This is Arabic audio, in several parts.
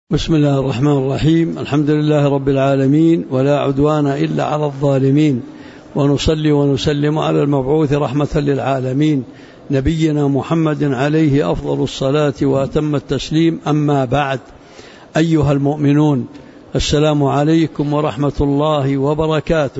بسم الله الرحمن الرحيم. الحمد لله رب العالمين، ولا عدوان إلا على الظالمين، ونصلي ونسلم على المبعوث رحمة للعالمين نبينا محمد عليه أفضل الصلاة وأتم التسليم. أما بعد، أيها المؤمنون، السلام عليكم ورحمة الله وبركاته.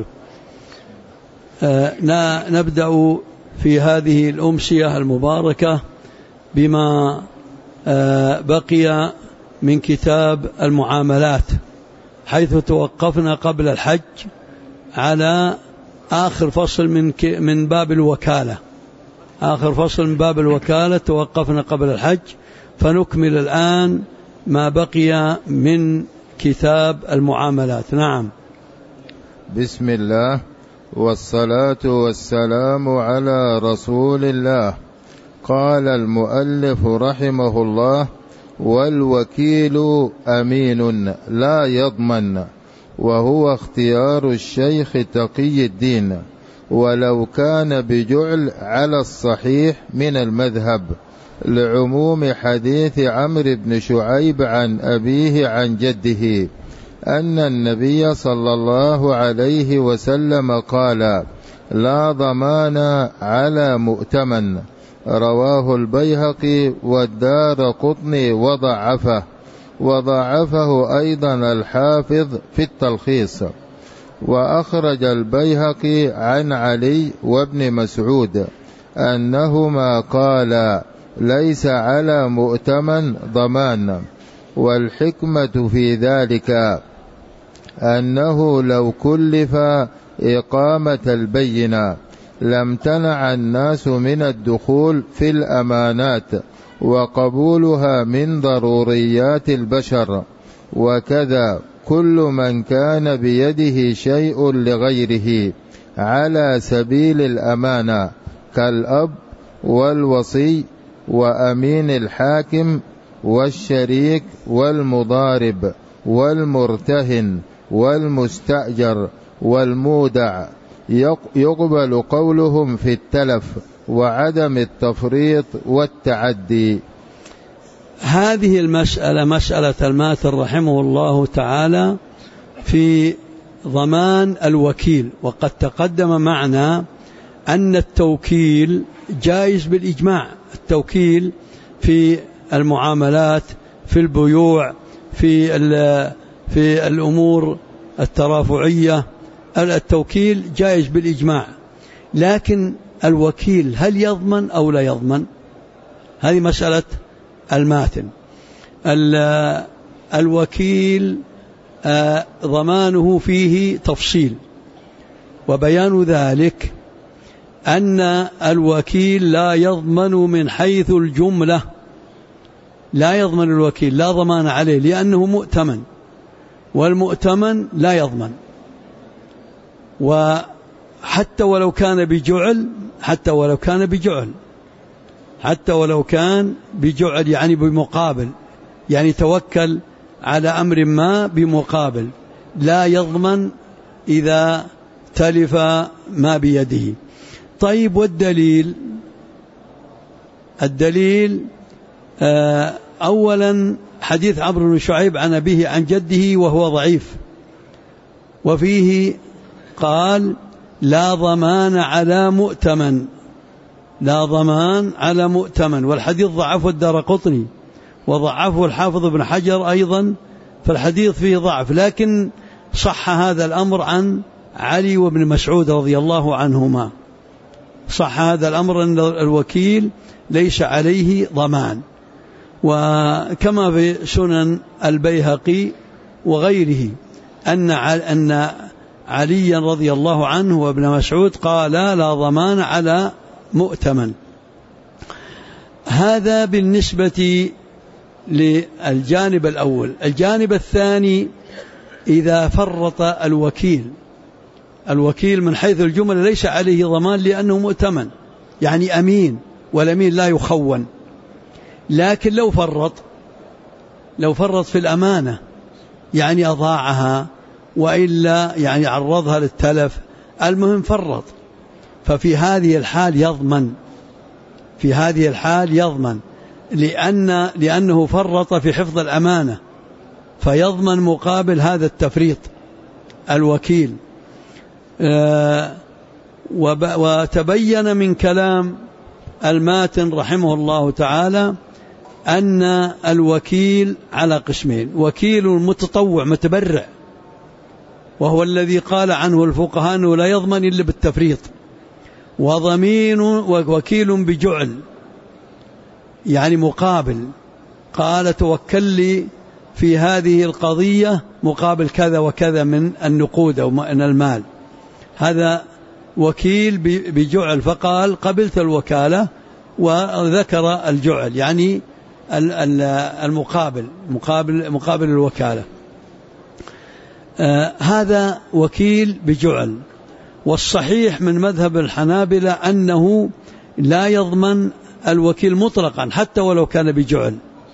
نبدأ في هذه الأمسية المباركة بما بقي من كتاب المعاملات، حيث توقفنا قبل الحج على آخر فصل من باب الوكالة. آخر فصل من باب الوكالة توقفنا قبل الحج، فنكمل الآن ما بقي من كتاب المعاملات. نعم. بسم الله والصلاة والسلام على رسول الله. قال المؤلف رحمه الله: والوكيل أمين لا يضمن، وهو اختيار الشيخ تقي الدين، ولو كان بجعل على الصحيح من المذهب، لعموم حديث عمرو بن شعيب عن أبيه عن جده أن النبي صلى الله عليه وسلم قال: لا ضمان على مؤتمن. رواه البيهقي والدارقطني وضعفه أيضا الحافظ في التلخيص. وأخرج البيهقي عن علي وابن مسعود أنهما قالا: ليس على مؤتمن ضمان. والحكمة في ذلك أنه لو كلف إقامة البينة لامتنع الناس من الدخول في الأمانات، وقبولها من ضروريات البشر. وكذا كل من كان بيده شيء لغيره على سبيل الأمانة، كالأب والوصي وأمين الحاكم والشريك والمضارب والمرتهن والمستأجر والمودع، يقبل قولهم في التلف وعدم التفريط والتعدي. هذه المسألة مسألة الماتر رحمه الله تعالى في ضمان الوكيل. وقد تقدم معنا أن التوكيل جائز بالإجماع. التوكيل في المعاملات، في البيوع، في الأمور الترافعية، التوكيل جائز بالإجماع. لكن الوكيل هل يضمن أو لا يضمن؟ هذه مسألة الماتن. الوكيل ضمانه فيه تفصيل، وبيان ذلك أن الوكيل لا يضمن من حيث الجملة. لا يضمن الوكيل، لا ضمان عليه، لأنه مؤتمن، والمؤتمن لا يضمن. وحتى ولو كان بجعل، حتى ولو كان بجعل يعني بمقابل، يعني توكل على أمر ما بمقابل، لا يضمن إذا تلف ما بيده. طيب، والدليل؟ الدليل أولا حديث عمرو بن شعيب عن أبيه عن جده، وهو ضعيف، وفيه قال: لا ضمان على مؤتمن. لا ضمان على مؤتمن. والحديث ضعفه الدارقطني وضعفه الحافظ ابن حجر أيضا، فالحديث فيه ضعف. لكن صح هذا الأمر عن علي وابن مسعود رضي الله عنهما. صح هذا الأمر أن الوكيل ليس عليه ضمان. وكما في سنن البيهقي وغيره أن عليا رضي الله عنه وابن مسعود قال: لا ضمان على مؤتمن. هذا بالنسبة للجانب الأول. الجانب الثاني: إذا فرط الوكيل من حيث الجملة ليس عليه ضمان، لأنه مؤتمن، يعني أمين، والأمين لا يخون. لكن لو فرط في الأمانة، يعني أضاعها، وإلا يعني عرضها للتلف، المهم فرط، ففي هذه الحال يضمن، لأنه فرط في حفظ الأمانة، فيضمن مقابل هذا التفريط الوكيل. وتبين من كلام الماتن رحمه الله تعالى أن الوكيل على قسمين: وكيل متطوع متبرع، وهو الذي قال عنه الفقهاء أنه لا يضمن إلا بالتفريط، وضمين وكيل بجعل، يعني مقابل، قال توكل لي في هذه القضية مقابل كذا وكذا من النقود أو من المال، هذا وكيل بجعل، فقال قبلت الوكالة وذكر الجعل، يعني مقابل الوكالة. هذا وكيل بجعل. والصحيح من مذهب الحنابلة أنه لا يضمن الوكيل مطلقا حتى ولو كان بجعل،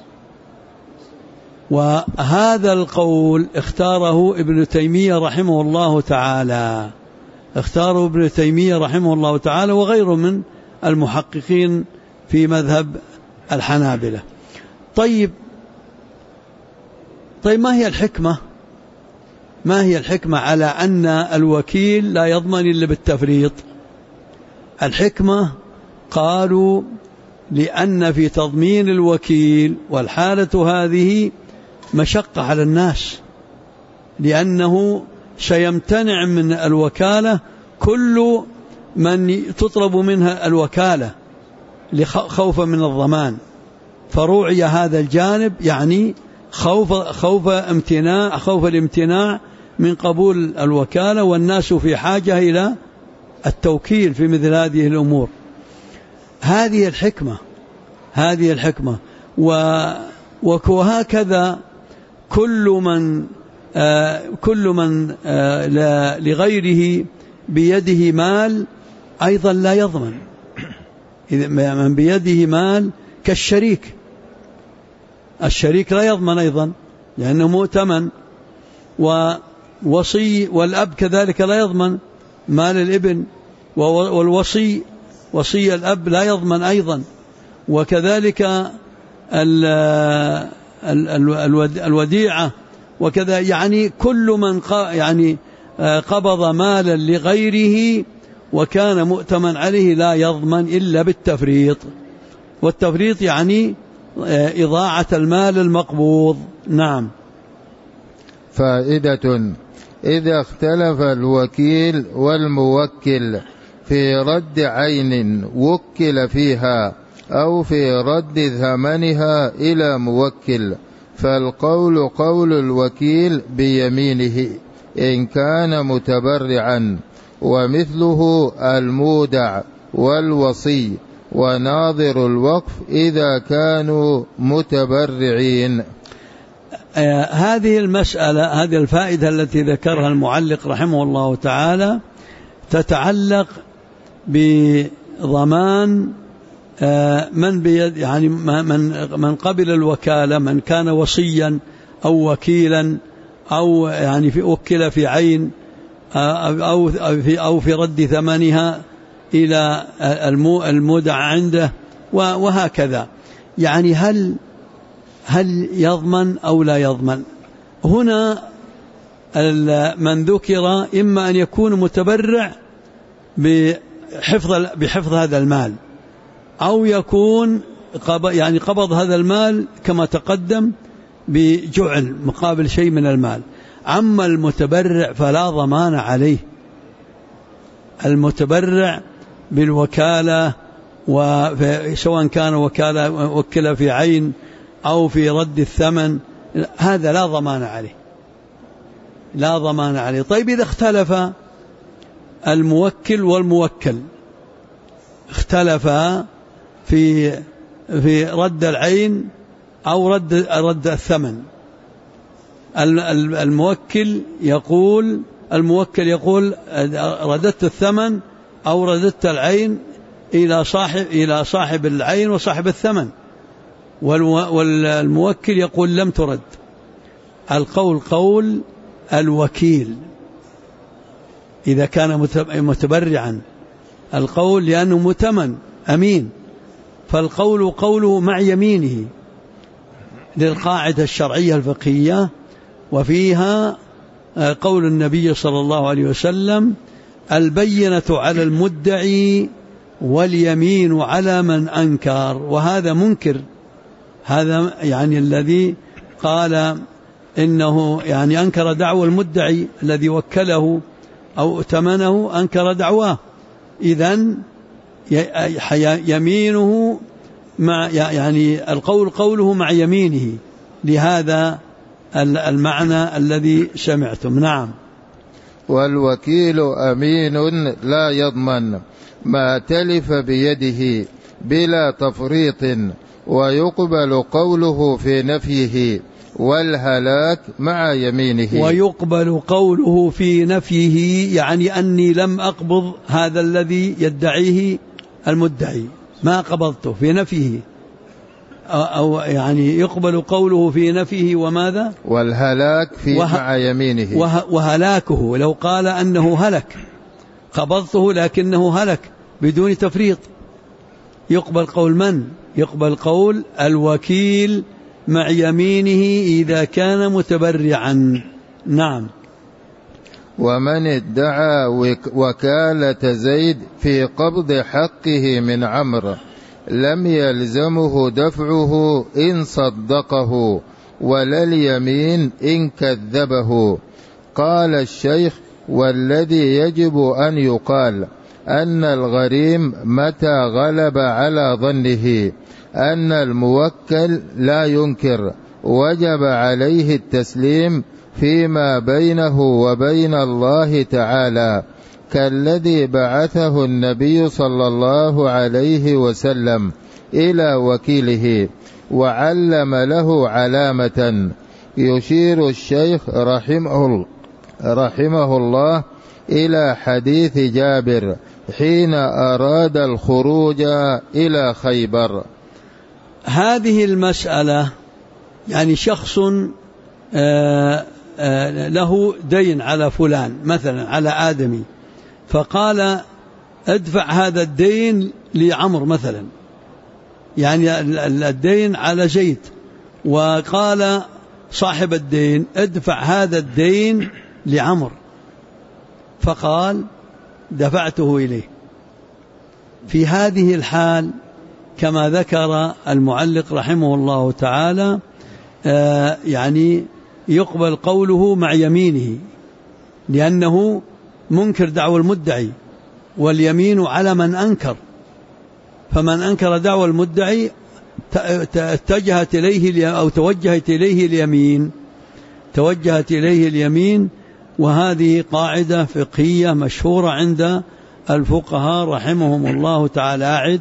وهذا القول اختاره ابن تيمية رحمه الله تعالى، اختاره ابن تيمية رحمه الله تعالى وغيره من المحققين في مذهب الحنابلة. طيب ما هي الحكمة؟ ما هي الحكمة على أن الوكيل لا يضمن إلا بالتفريط؟ الحكمة قالوا لأن في تضمين الوكيل والحالة هذه مشقة على الناس، لأنه سيمتنع من الوكالة كل من تطلب منها الوكالة خوفا من الضمان، فروعي هذا الجانب، يعني خوف الامتناع من قبول الوكالة، والناس في حاجة إلى التوكيل في مثل هذه الأمور. هذه الحكمة. وهكذا كل من لغيره بيده مال أيضا لا يضمن. إذا من بيده مال كالشريك، الشريك لا يضمن أيضا لأنه مؤتمن، ووصي والأب كذلك لا يضمن مال الابن، والوصي وصي الأب لا يضمن أيضا، وكذلك الوديعة، وكذا، يعني كل من قبض مالا لغيره وكان مؤتمن عليه لا يضمن إلا بالتفريط، والتفريط يعني إضاعة المال المقبوض. نعم. فائدة: إذا اختلف الوكيل والموكل في رد عين وكل فيها أو في رد ثمنها إلى موكل، فالقول قول الوكيل بيمينه إن كان متبرعا، ومثله المودع والوصي وناظر الوقف إذا كانوا متبرعين. هذه المسألة، هذه الفائدة التي ذكرها المعلق رحمه الله تعالى تتعلق بضمان من بيد، يعني من قبل الوكالة، من كان وصيا أو وكيلا أو يعني وكل في عين أو في رد ثمنها إلى المودع عنده، وهكذا. يعني هل يضمن أو لا يضمن؟ هنا من ذكر إما أن يكون متبرع بحفظ هذا المال، أو يكون يعني قبض هذا المال كما تقدم بجعل مقابل شيء من المال. أما المتبرع فلا ضمان عليه. المتبرع بالوكالة، وسواء كان وكل في عين أو في رد الثمن، هذا لا ضمان عليه. طيب إذا اختلف الموكل والموكل، اختلفا في رد العين أو رد الثمن، الموكل يقول رددت الثمن أو رددت العين إلى صاحب العين وصاحب الثمن، والموكل يقول لم ترد. القول قول الوكيل إذا كان متبرعا، القول لأنه مؤتمن أمين، فالقول قوله مع يمينه، للقاعدة الشرعية الفقهية وفيها قول النبي صلى الله عليه وسلم: البينة على المدعي واليمين على من أنكر. وهذا منكر، هذا يعني الذي قال إنه يعني أنكر دعوى المدعي الذي وكله أو ائتمنه، أنكر دعواه. إذن يمينه مع يعني القول قوله مع يمينه، لهذا المعنى الذي سمعتم. نعم. والوكيل أمين لا يضمن ما تلف بيده بلا تفريط، ويقبل قوله في نفيه والهلاك مع يمينه. ويقبل قوله في نفيه يعني أني لم أقبض هذا الذي يدعيه المدعي، ما قبضته، في نفيه، أو يعني يقبل قوله في نفيه وماذا؟ والهلاك في مع يمينه. وهلاكه لو قال أنه هلك، قبضته لكنه هلك بدون تفريط، يقبل قول من؟ يقبل قول الوكيل مع يمينه إذا كان متبرعا. نعم. ومن ادعى وكالة زيد في قبض حقه من عمرو لم يلزمه دفعه إن صدقه، ولا اليمين إن كذبه. قال الشيخ: والذي يجب أن يقال أن الغريم متى غلب على ظنه أن الموكل لا ينكر وجب عليه التسليم فيما بينه وبين الله تعالى، كالذي بعثه النبي صلى الله عليه وسلم إلى وكيله وعلم له علامة. يشير الشيخ رحمه الله إلى حديث جابر حين أراد الخروج إلى خيبر. هذه المسألة يعني شخص له دين على فلان، مثلا على آدمي، فقال: ادفع هذا الدين لعمر مثلا، يعني الدين على زيد، وقال صاحب الدين: ادفع هذا الدين لعمر، فقال: دفعته إليه. في هذه الحال كما ذكر المعلق رحمه الله تعالى يعني يقبل قوله مع يمينه، لأنه منكر دعوى المدعي، واليمين على من أنكر، فمن أنكر دعوى المدعي اتجهت إليه أو توجهت إليه اليمين، توجهت إليه اليمين. وهذه قاعدة فقهية مشهورة عند الفقهاء رحمهم الله تعالى. أعد: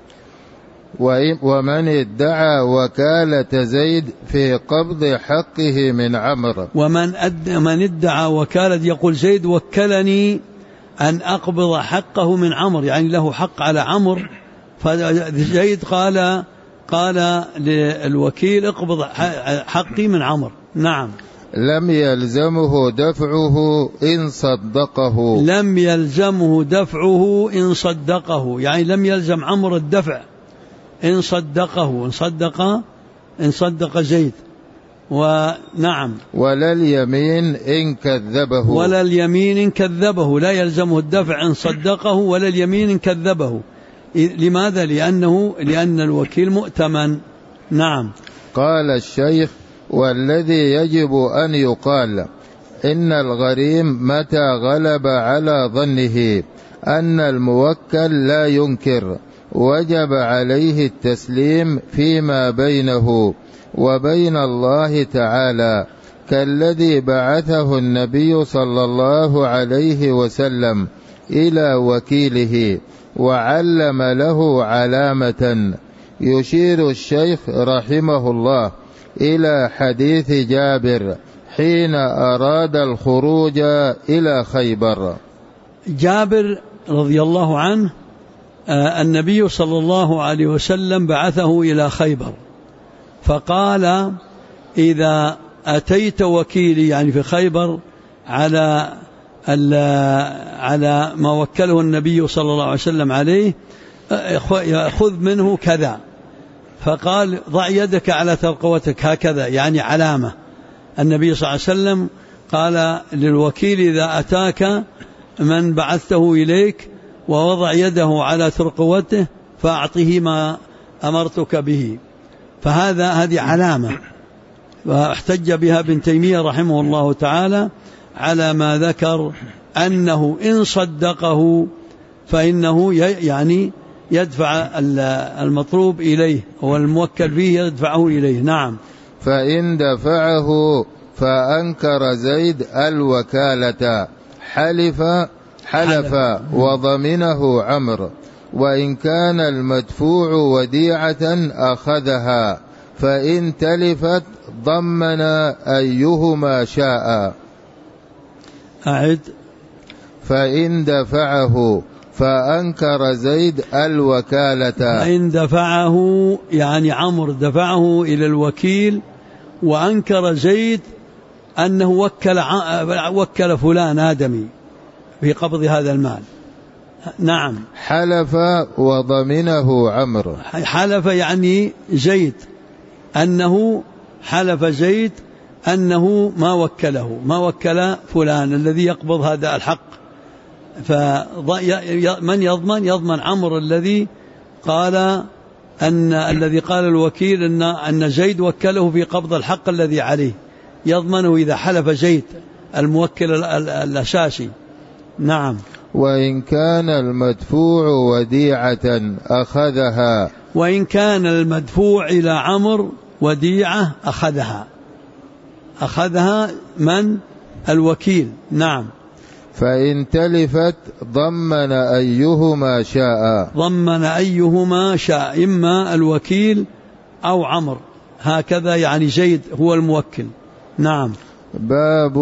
ومن ادعى وكالة زيد في قبض حقه من عمرو. من ادعى وكالة، يقول زيد وكلني أن أقبض حقه من عمرو، يعني له حق على عمرو، فزيد قال للوكيل: اقبض حقي من عمرو. نعم. لم يلزمه دفعه إن صدقه. لم يلزمه دفعه إن صدقه، يعني لم يلزم عمرو الدفع إن صدقه، إن صدق زيد. ونعم. ولا اليمين إن كذبه. ولا اليمين إن كذبه، لا يلزمه الدفع إن صدقه ولا اليمين إن كذبه. لماذا؟ لأن الوكيل مؤتمن. نعم. قال الشيخ: والذي يجب أن يقال إن الغريم متى غلب على ظنه أن الموكل لا ينكر وجب عليه التسليم فيما بينه وبين الله تعالى، كالذي بعثه النبي صلى الله عليه وسلم إلى وكيله وعلم له علامة. يشير الشيخ رحمه الله إلى حديث جابر حين أراد الخروج إلى خيبر. جابر رضي الله عنه النبي صلى الله عليه وسلم بعثه إلى خيبر، فقال: إذا أتيت وكيلي، يعني في خيبر، على ما وكله النبي صلى الله عليه وسلم عليه، خذ منه كذا. فقال: ضع يدك على ترقوتك، هكذا، يعني علامة، النبي صلى الله عليه وسلم قال للوكيل إذا أتاك من بعثته إليك ووضع يده على ترقوته فأعطه ما أمرتك به. هذه علامة، واحتج بها ابن تيمية رحمه الله تعالى على ما ذكر أنه إن صدقه فإنه يعني يدفع المطلوب إليه والموكل به يدفعه إليه. نعم. فإن دفعه فأنكر زيد الوكالة حلف وضمنه عمرو، وإن كان المدفوع وديعة أخذها، فإن تلفت ضمن أيهما شاء. أعد. فإن دفعه فأنكر زيد الوكالة. فإن دفعه يعني عمرو دفعه إلى الوكيل وأنكر زيد أنه وكل فلان آدمي في قبض هذا المال. نعم. حلف وضمنه عمرو. حلف يعني زيد أنه حلف زيد أنه ما وكل فلان الذي يقبض هذا الحق. فمن يضمن عمرو الذي قال الذي قال الوكيل أن زيد وكله في قبض الحق الذي عليه، يضمنه إذا حلف زيد الموكل الأساسي. نعم. وإن كان المدفوع وديعة أخذها. وإن كان المدفوع إلى عمرو وديعة أخذها من؟ الوكيل. نعم. فإن تلفت ضمن أيهما شاء، إما الوكيل أو عمرو، هكذا يعني زيد هو الموكل. نعم. باب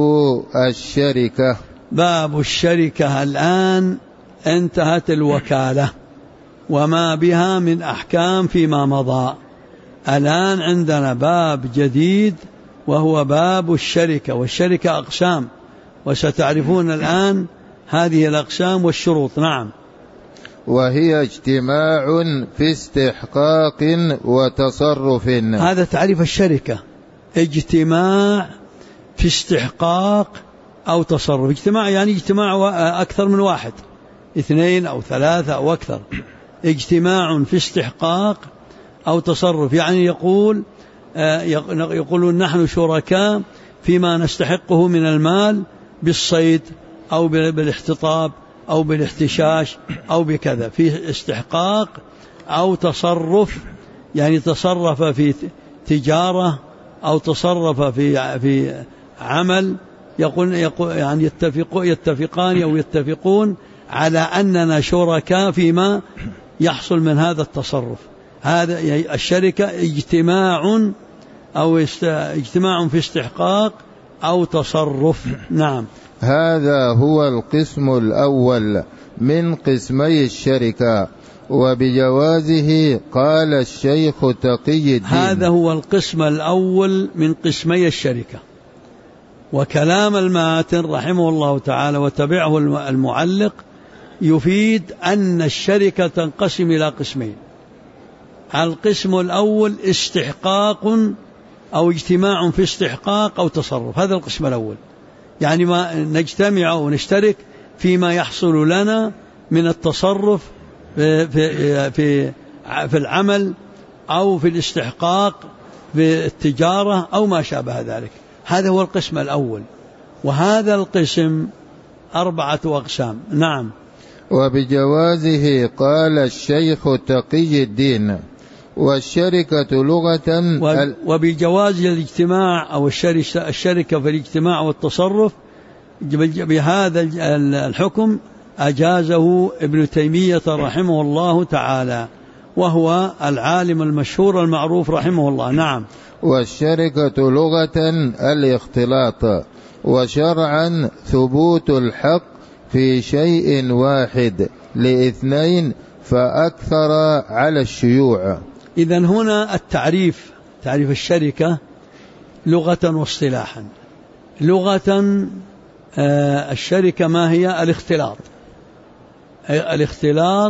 الشركة. الآن انتهت الوكالة وما بها من أحكام فيما مضى. الآن عندنا باب جديد وهو باب الشركة، والشركة أقسام، وستعرفون الآن هذه الأقسام والشروط. نعم. وهي اجتماع في استحقاق وتصرف. هذا تعريف الشركة، اجتماع في استحقاق أو تصرف. اجتماع يعني اجتماع أكثر من واحد، 2 أو 3 أو أكثر. اجتماع في استحقاق أو تصرف يعني يقولون نحن شركاء فيما نستحقه من المال بالصيد أو بالاحتطاب أو بالاحتشاش أو بكذا، في استحقاق أو تصرف يعني تصرف في تجارة أو تصرف في عمل، يعني يتفقان أو يتفقون على أننا شركاء فيما يحصل من هذا التصرف. هذا الشركة اجتماع في استحقاق أو تصرف. نعم. هذا هو القسم الأول من قسمي الشركة، وبجوازه قال الشيخ تقي الدين. هذا هو القسم الأول من قسمي الشركة. وكلام الماتن رحمه الله تعالى وتبعه المعلق يفيد أن الشركة تنقسم إلى قسمين. القسم الأول استحقاق أو اجتماع في استحقاق أو تصرف، هذا القسم الأول، يعني ما نجتمع ونشترك فيما يحصل لنا من التصرف في العمل أو في الاستحقاق في التجارة أو ما شابه ذلك. هذا هو القسم الأول، وهذا القسم 4 أقسام. نعم. وبجوازه قال الشيخ تقي الدين. والشركة لغة وبجواز الاجتماع أو الشركة في الاجتماع والتصرف، بهذا الحكم أجازه ابن تيمية رحمه الله تعالى، وهو العالم المشهور المعروف رحمه الله. نعم. والشركة لغة الاختلاط، وشرعا ثبوت الحق في شيء واحد ل2 فأكثر على الشيوع. إذن هنا تعريف الشركة لغة واصطلاحا. لغة الشركة ما هي؟ الاختلاط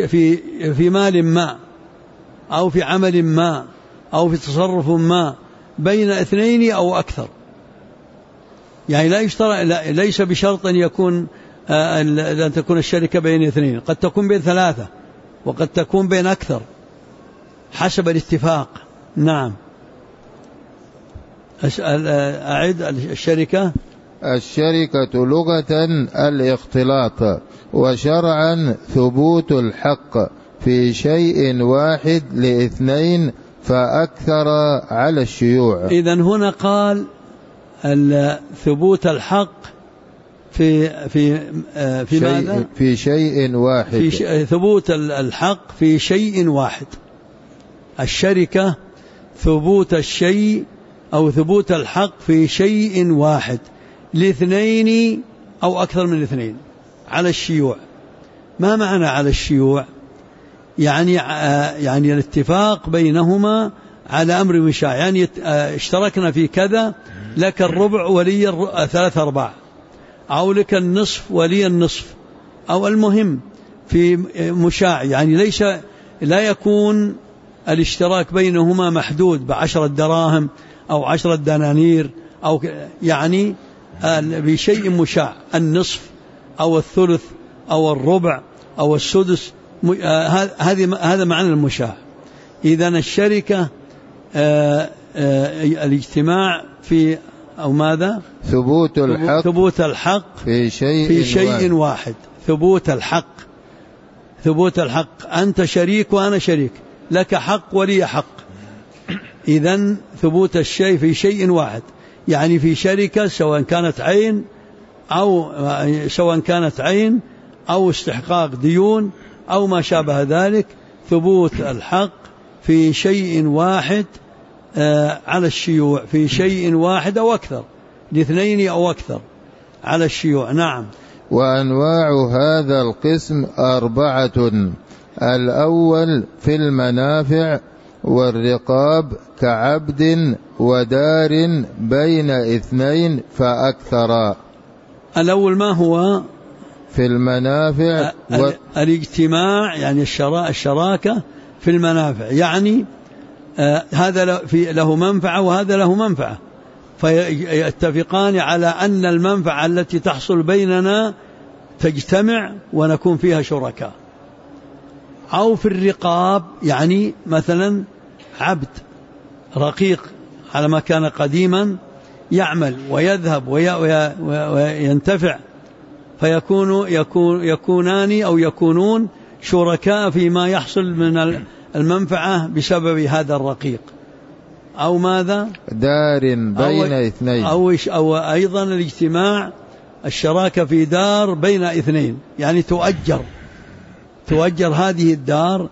في مال ما أو في عمل ما أو في تصرف ما بين اثنين أو أكثر. يعني لا يشترط، ليس بشرط أن يكون أن تكون الشركة بين اثنين، قد تكون بين ثلاثة وقد تكون بين أكثر حسب الاتفاق. نعم. أعد. الشركة لغة الاختلاط، وشرعا ثبوت الحق في شيء واحد لاثنين فأكثر على الشيوع. إذن هنا قال ثبوت الحق في ماذا؟ في شيء واحد. ثبوت الحق في شيء واحد. الشركة ثبوت الشيء أو ثبوت الحق في شيء واحد لاثنين أو أكثر من اثنين على الشيوع. ما معنى على الشيوع؟ يعني الاتفاق بينهما على أمر مشاع. يعني اشتركنا في كذا، لك الربع ولي 3/4، أو لك النصف ولي النصف، أو المهم في مشاع. يعني لا يكون الاشتراك بينهما محدود ب10 دراهم أو 10 دنانير، أو يعني بشيء مشاع، النصف أو الثلث أو الربع أو السدس. هذا معنى المشاع. إذن الشركة الاجتماع في أو ماذا؟ ثبوت الحق في شيء واحد. ثبوت الحق، أنت شريك وأنا شريك، لك حق ولي حق. إذن ثبوت الشيء في شيء واحد، يعني في شركة سواء كانت عين أو استحقاق ديون أو ما شابه ذلك، ثبوت الحق في شيء واحد على الشيوع، في شيء واحد أو أكثر، لاثنين أو أكثر على الشيوع. نعم. وأنواع هذا القسم 4: الأول في المنافع والرقاب كعبد ودار بين اثنين فأكثر. الأول ما هو؟ في المنافع الاجتماع، يعني الشراكة في المنافع، يعني هذا له منفعة وهذا له منفعة، فيتفقان على أن المنفعة التي تحصل بيننا تجتمع ونكون فيها شركاء. أو في الرقاب، يعني مثلا عبد رقيق على ما كان قديما يعمل ويذهب وينتفع، يكونون شركاء فيما يحصل من المنفعة بسبب هذا الرقيق. أو ماذا؟ دار بين اثنين، أو أيضا الاجتماع، الشراكة في دار بين اثنين، يعني تؤجر هذه الدار،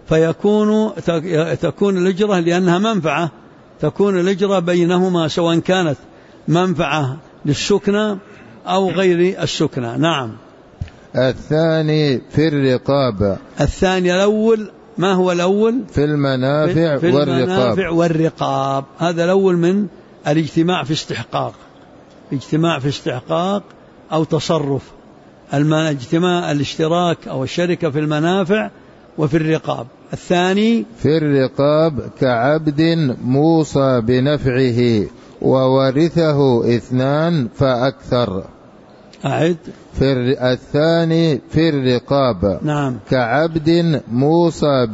تكون الأجرة لأنها منفعة، تكون الأجرة بينهما سواء كانت منفعة للسكنة أو غير السكنة. نعم. الثاني في الرقاب. الثاني الأول، ما هو الأول؟ في المنافع والرقاب. هذا الأول من الاجتماع في استحقاق أو تصرف. الاشتراك أو الشركة في المنافع وفي الرقاب. الثاني في الرقاب كعبد موصى بنفعه وورثه 2 فأكثر. أعد. الثاني في الرقاب. نعم. كعبد موصى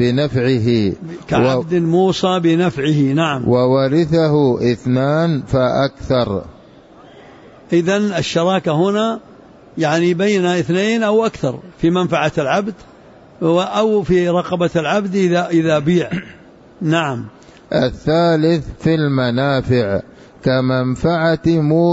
بنفعه نعم. وورثه 2 فأكثر. إذن الشراكة هنا يعني بين 2 أو أكثر في منفعة العبد أو في رقبة العبد إذا بيع. نعم. الثالث في المنافع كمنفعة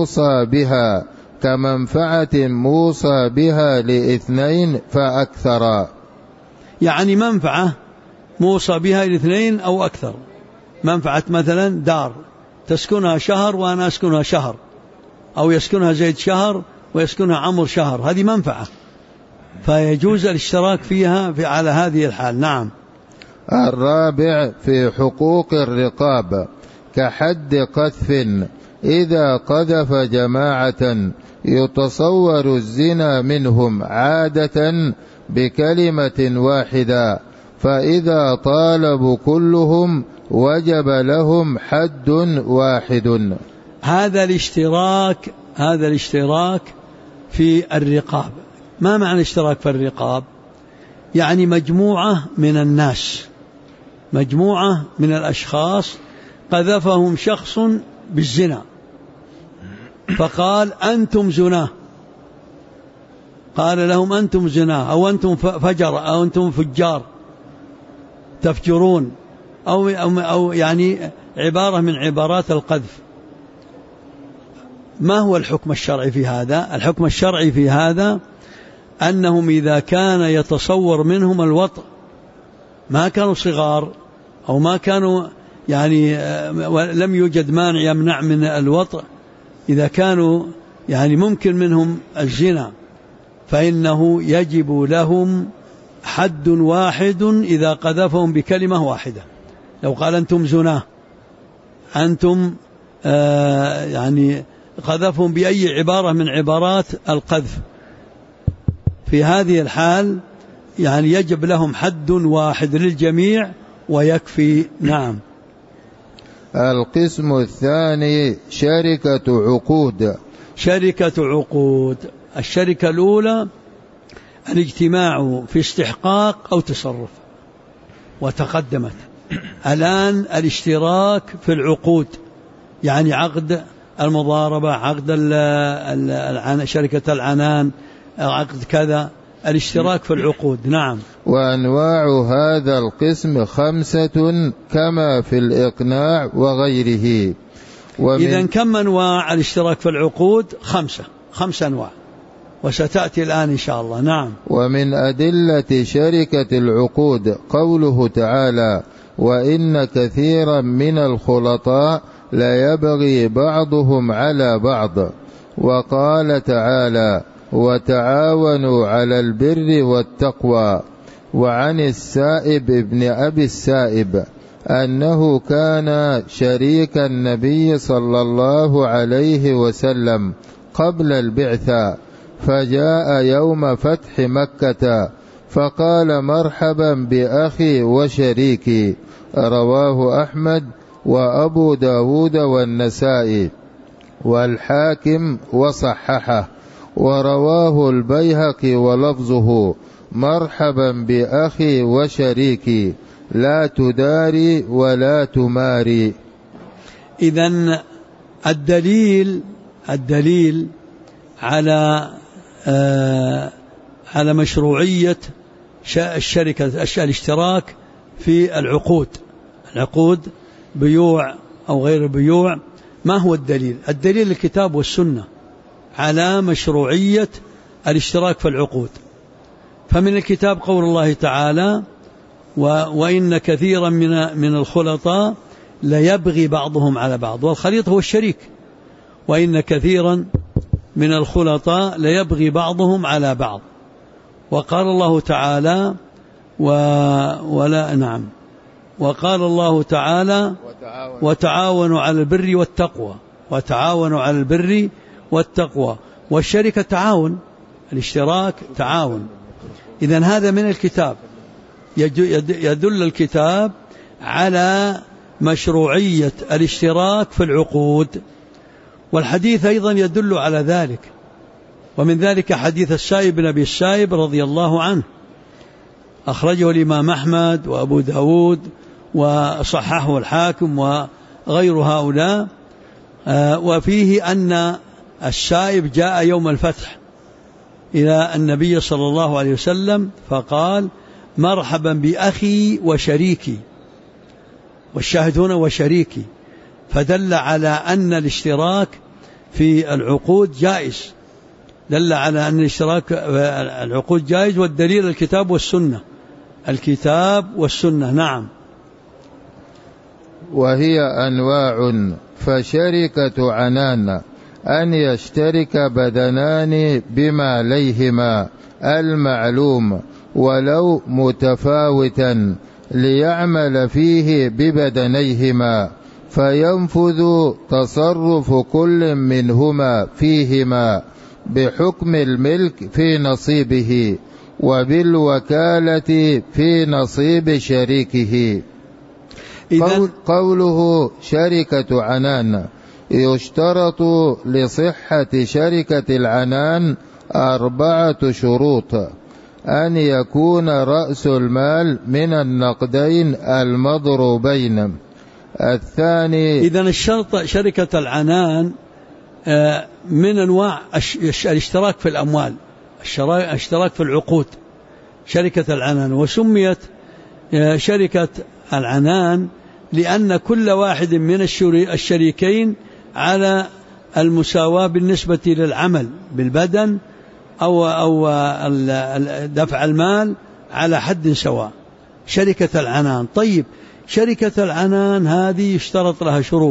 موصى بها ل2 فأكثر. يعني منفعة موصى بها ل2 أو أكثر. منفعة مثلا دار تسكنها شهر وأنا أسكنها شهر، أو يسكنها زيد شهر ويسكنها عمر شهر، هذه منفعة، فيجوز الاشتراك فيها على هذه الحال. نعم. الرابع في حقوق الرقاب كحد قذف إذا قذف جماعة يتصور الزنا منهم عادة بكلمة واحدة، فإذا طالبوا كلهم وجب لهم حد واحد. هذا الاشتراك في الرقاب. ما معنى الاشتراك في الرقاب؟ يعني مجموعة من الناس، مجموعة من الأشخاص قذفهم شخص بالزنا فقال أنتم زنا، قال لهم أنتم زنا أو أنتم فجر أو أنتم فجار تفجرون أو يعني عبارة من عبارات القذف. ما هو الحكم الشرعي في هذا؟ الحكم الشرعي في هذا أنهم إذا كان يتصور منهم الوطء، ما كانوا صغار أو ما كانوا يعني لم يوجد مانع يمنع من الوطء، إذا كانوا يعني ممكن منهم الزنا فإنه يجب لهم حد واحد إذا قذفهم بكلمة واحدة. لو قال أنتم زنا، أنتم يعني قذفهم بأي عبارة من عبارات القذف، في هذه الحال يعني يجب لهم حد واحد للجميع ويكفي. نعم. القسم الثاني شركة عقود. شركة عقود، الشركة الأولى الاجتماع في استحقاق أو تصرف وتقدمت. الآن الاشتراك في العقود، يعني عقد المضاربة، عقد شركة العنان، عقد كذا، الاشتراك في العقود. نعم. وأنواع هذا القسم 5 كما في الإقناع وغيره. إذن كم أنواع الاشتراك في العقود؟ 5 أنواع، وستأتي الآن إن شاء الله. نعم. ومن أدلة شركة العقود قوله تعالى: وإن كثيرا من الخلطاء لا يبغي بعضهم على بعض. وقال تعالى: وتعاونوا على البر والتقوى. وعن السائب ابن أبي السائب أنه كان شريك النبي صلى الله عليه وسلم قبل البعثة، فجاء يوم فتح مكة فقال: مرحبا بأخي وشريكي. رواه أحمد وأبو داود والنسائي والحاكم وصححه، ورواه البيهقي ولفظه: مرحبا بأخي وشريكي، لا تداري ولا تماري. إذن الدليل على مشروعية الشركة الاشتراك في العقود بيوع أو غير بيوع. ما هو الدليل؟ الدليل الكتاب والسنة على مشروعية الاشتراك في العقود. فمن الكتاب قول الله تعالى: وإن كثيرا من الخلطاء ليبغي بعضهم على بعض. والخليط هو الشريك. وإن كثيرا من الخلطاء ليبغي بعضهم على بعض. وقال الله تعالى وقال الله تعالى: وتعاونوا على البر والتقوى. وتعاونوا على البر والتقوى. والشركة تعاون، الاشتراك تعاون. إذن هذا من الكتاب، يدل الكتاب على مشروعية الاشتراك في العقود. والحديث أيضا يدل على ذلك، ومن ذلك حديث السائب بن أبي السائب رضي الله عنه، أخرجه الإمام أحمد وأبو داود وصححه الحاكم وغير هؤلاء. وفيه أن السائب جاء يوم الفتح إلى النبي صلى الله عليه وسلم فقال: مرحبا بأخي وشريكي. والشاهد هنا وشريكي، فدل على أن الاشتراك في العقود جائز، دل على أن الاشتراك العقود جائز. والدليل الكتاب والسنة، الكتاب والسنة. نعم. وهي أنواع: فشركة عنان أن يشترك بدنان بما ليهما المعلوم ولو متفاوتا ليعمل فيه ببدنيهما، فينفذ تصرف كل منهما فيهما بحكم الملك في نصيبه وبالوكالة في نصيب شريكه. قوله شركة عنان: يشترط لصحة شركة العنان 4 شروط: أن يكون رأس المال من النقدين المضروبين. الثاني، إذن الشرط شركة العنان من أنواع الاشتراك في الأموال، اشتراك في العقود، شركة العنان. وسميت شركة العنان لأن كل واحد من الشريكين على المساواة بالنسبة للعمل بالبدن أو دفع المال على حد سواء، شركة العنان. طيب، شركة العنان هذه يشترط لها شروط،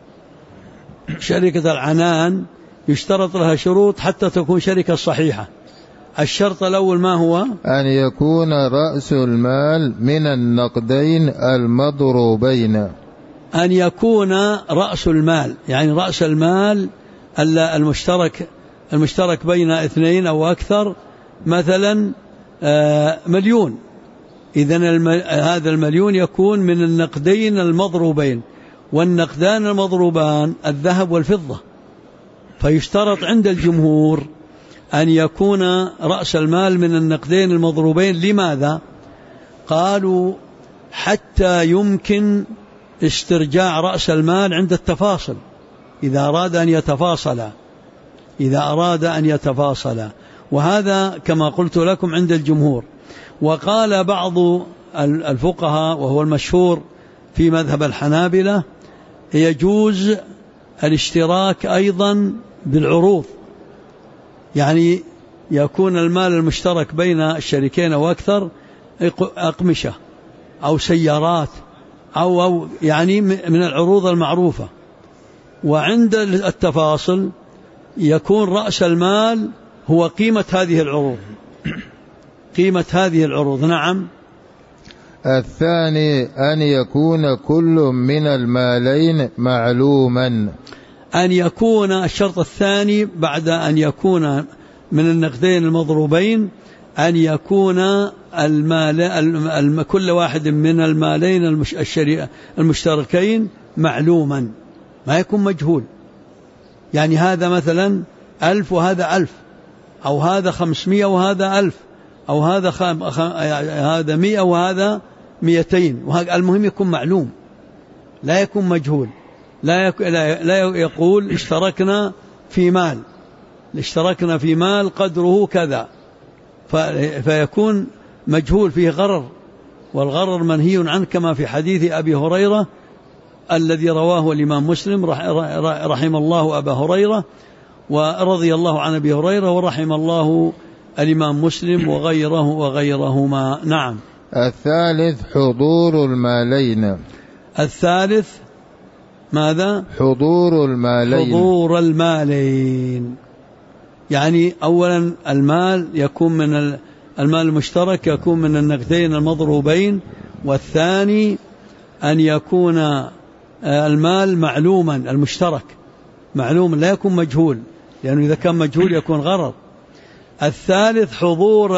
شركة العنان يشترط لها شروط حتى تكون شركة صحيحة. الشرط الأول ما هو؟ أن يكون رأس المال من النقدين المضروبين. أن يكون رأس المال، يعني رأس المال المشترك بين 2 أو أكثر، مثلا 1,000,000، إذن هذا 1,000,000 يكون من النقدين المضروبين، والنقدان المضروبان الذهب والفضة. فيشترط عند الجمهور أن يكون رأس المال من النقدين المضروبين. لماذا؟ قالوا حتى يمكن استرجاع رأس المال عند التفاصل، إذا أراد أن يتفاصل، وهذا كما قلت لكم عند الجمهور. وقال بعض الفقهاء وهو المشهور في مذهب الحنابلة: يجوز الاشتراك أيضا بالعروض، يعني يكون المال المشترك بين الشريكين أو أكثر أقمشة أو سيارات أو يعني من العروض المعروفة. وعند التفاصل يكون رأس المال هو قيمة هذه العروض. نعم. الثاني، أن يكون كل من المالين معلوما. أن يكون الشرط الثاني بعد أن يكون من النقدين المضروبين أن يكون كل واحد من المالين المشتركين معلوما، ما يكون مجهول. يعني هذا مثلا 1000 وهذا 1000، أو هذا 500 وهذا 1000، أو هذا 100 وهذا 200. المهم يكون معلوم، لا يكون مجهول. لا يقول اشتركنا في مال قدره كذا، فيكون مجهول، فيه غرر، والغرر منهي عنه، كما في حديث أبي هريرة الذي رواه الإمام مسلم رحم الله أبا هريرة ورضي الله عن أبي هريرة، ورحم الله الإمام مسلم وغيرهما. نعم. الثالث، حضور المالين. الثالث ماذا؟ حضور المالين، يعني أولا المال يكون من المال المشترك يكون من النقدين المضروبين. والثاني أن يكون المال معلوما، المشترك معلوم، لا يكون مجهول، لأنه إذا كان مجهول يكون غرر. الثالث حضور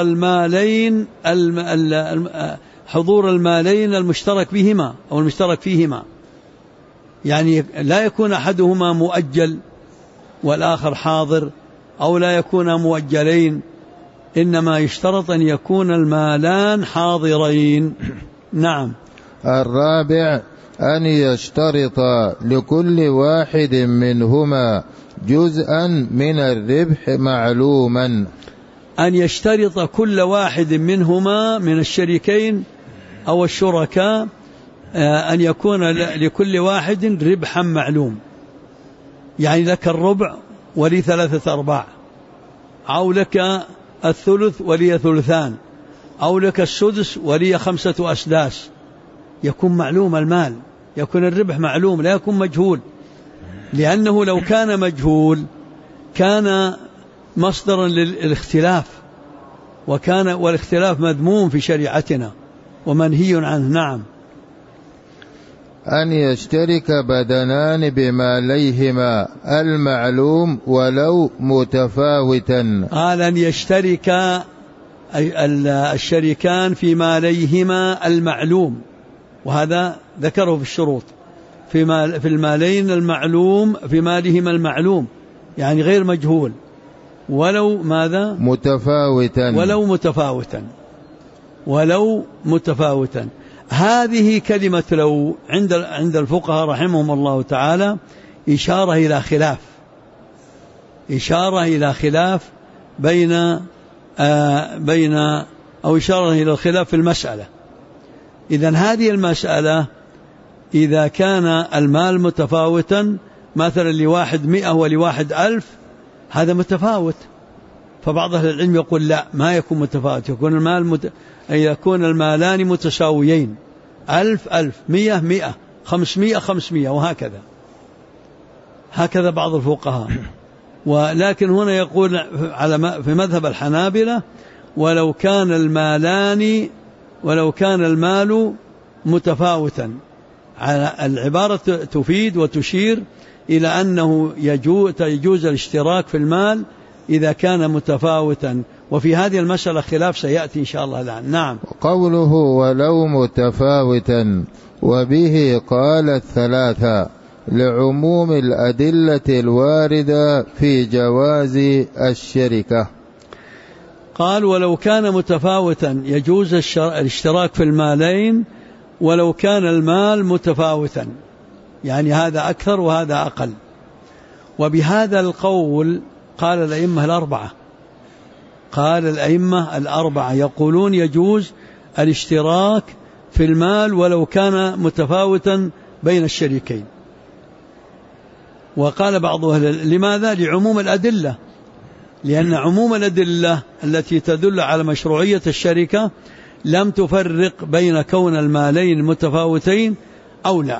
المالين المشترك بهما أو المشترك فيهما، يعني لا يكون أحدهما مؤجل والآخر حاضر، أو لا يكون مؤجلين، إنما يشترط أن يكون المالان حاضرين. نعم. الرابع، أن يشترط لكل واحد منهما جزءا من الربح معلوما. أن يشترط كل واحد منهما من الشريكين أو الشركاء أن يكون لكل واحد ربحا معلوم، يعني لك الربع ولي 3/4، أو لك الثلث ولي 2/3، أو لك السدس ولي 5 أسداس. يكون معلوم المال، يكون الربح معلوم، لا يكون مجهول، لأنه لو كان مجهول كان مصدرا للاختلاف، والاختلاف مذموم في شريعتنا ومنهي عنه. نعم. أن يشترك بدنان بماليهما المعلوم ولو متفاوتا. قال أن يشترك الشريكان في ماليهما المعلوم، وهذا ذكره في الشروط في المالين المعلوم في مالهما المعلوم، يعني غير مجهول، ولو ماذا ولو متفاوتا. هذه كلمة لو عند الفقهاء رحمهم الله تعالى إشارة إلى خلاف بين أو إشارة إلى الخلاف في المسألة. إذن هذه المسألة إذا كان المال متفاوتا مثلا لواحد 100 ولواحد 1000، هذا متفاوت. فبعض أهل العلم يقول لا، ما يكون متفاوت، يكون المالان متساويين، 1000 1000، 100 100، 500 500، وهكذا. هكذا بعض الفقهاء. ولكن هنا يقول في مذهب الحنابلة ولو كان المال متفاوتا. العبارة تفيد وتشير إلى أنه يجوز الاشتراك في المال إذا كان متفاوتا، وفي هذه المسألة خلاف سيأتي إن شاء الله الآن. نعم. قوله ولو متفاوتا وبه قال الثلاثة لعموم الأدلة الواردة في جواز الشركة. قال ولو كان متفاوتا يجوز الاشتراك في المالين ولو كان المال متفاوتا، يعني هذا أكثر وهذا أقل. وبهذا القول قال الأئمة الأربعة يقولون يجوز الاشتراك في المال ولو كان متفاوتا بين الشريكين. وقال بعض لماذا؟ لعموم الأدلة، لأن عموم الأدلة التي تدل على مشروعية الشركة لم تفرق بين كون المالين متفاوتين أو لا،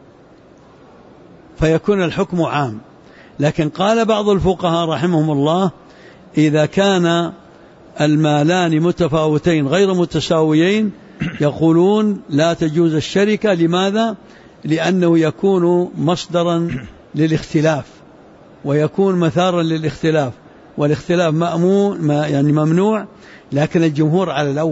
فيكون الحكم عام. لكن قال بعض الفقهاء رحمهم الله إذا كان المالان متفاوتين غير متساويين يقولون لا تجوز الشركة. لماذا؟ لأنه يكون مصدرا للاختلاف ويكون مثارا للاختلاف، والاختلاف ممنوع. لكن الجمهور